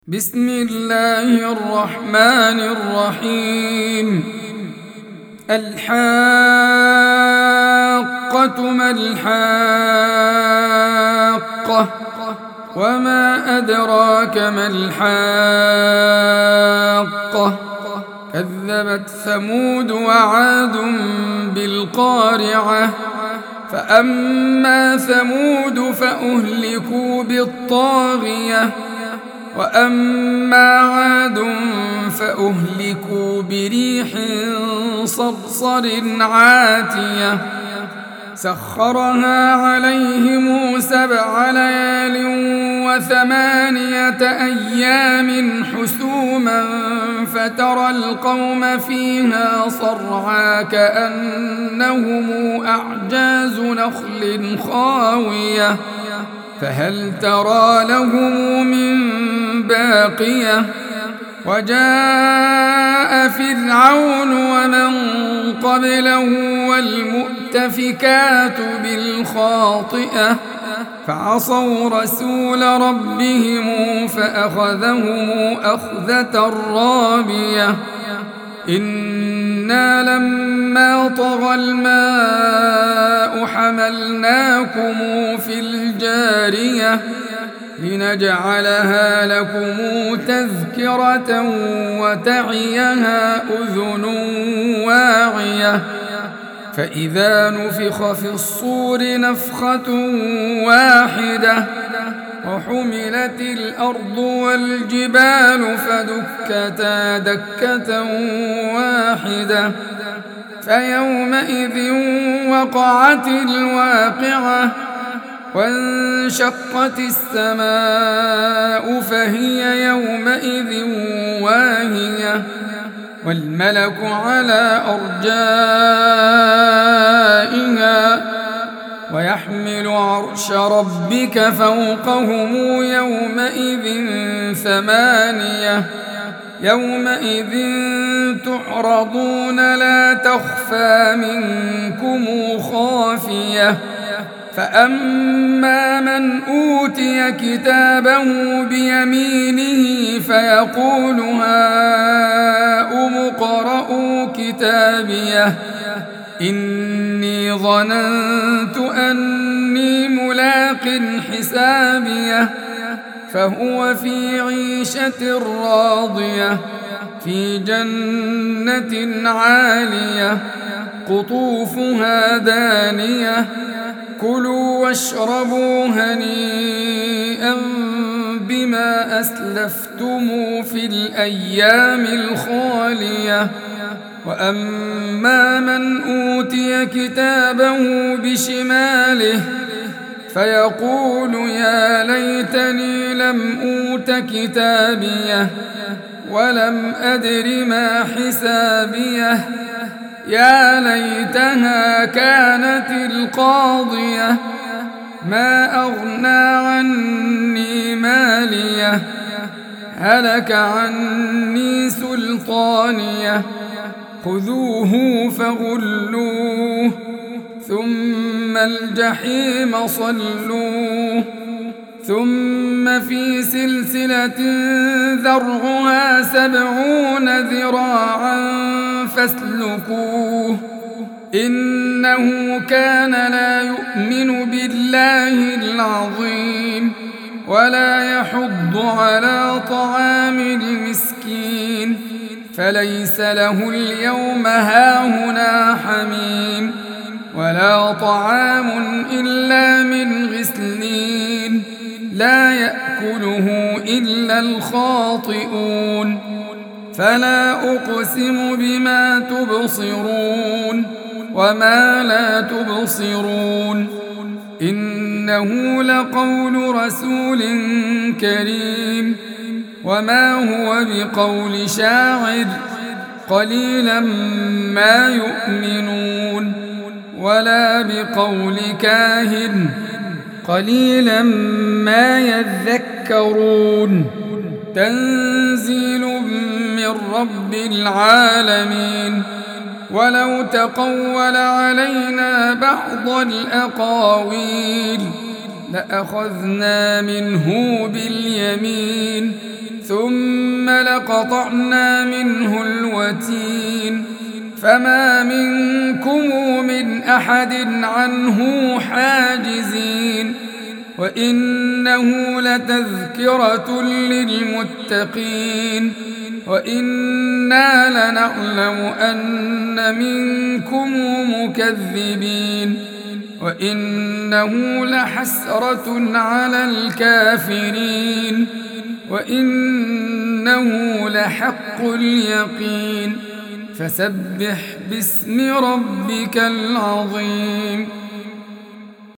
بسم الله الرحمن الرحيم. الحاقة ما الحاقة وما أدراك ما الحاقة. كذبت ثمود وعاد بالقارعة. فأما ثمود فأهلكوا بالطاغية وأما عاد فأهلكوا بريح صرصر عاتية سخرها عليهم 7 ليال و8 أيام حسوما فترى القوم فيها صرعى كأنهم أعجاز نخل خاوية فهل ترى لهم من باقية. وجاء فرعون ومن قبله والمؤتفكات بالخاطئة فعصوا رسول ربهم فأخذهم أخذة رابية. إنا لما طغى الماء حملناكم في الجارية لنجعلها لكم تذكرة وتعيها أذن واعية. فإذا نفخ في الصور نفخة واحدة وحملت الأرض والجبال فدكتا دكة واحدة فيومئذ وقعت الواقعة وانشقت السماء فهي يومئذ واهية والملك على أرجائها ويحمل عرش ربك فوقهم يومئذ 8 يومئذ تعرضون لا تخفى منكم خافية. فأما من أوتي كتابه بيمينه فيقول هاؤم اقرءوا كتابيه إني ظننت أني ملاق حسابيه فهو في عيشة راضية في جنة عالية قطوفها دانية كلوا واشربوا هنيئا بما أسلفتم في الأيام الخالية. وأما من أوتي كتابه بشماله فيقول يا ليتني لم أوت كتابيه ولم أدر ما حسابيه يا ليتها كانت القاضية ما أغنى عني ماليه هلك عني سلطانيه خذوه فغلوه ثم الجحيم صلوه ثم في سلسلة ذرعها 70 ذراعا فاسلكوه إنه كان لا يؤمن بالله العظيم ولا يحض على طعام المسكين فليس له اليوم هاهنا حميم ولا طعام إلا من غسلين لا يأكله إلا الخاطئون. فلا أقسم بما تبصرون وما لا تبصرون إنه لقول رسول كريم وما هو بقول شاعر قليلا ما يؤمنون ولا بقول كاهن قليلا ما يذكرون تنزيل من رب العالمين. ولو تقول علينا بعض الأقاويل لأخذنا منه باليمين ثم لقطعنا منه الوتين فما منكم من أحد عنه حاجزين وإنه لتذكرة للمتقين وإنا لنعلم أن منكم مكذبين وإنه لحسرة على الكافرين وإنه لحق اليقين فسبح باسم ربك العظيم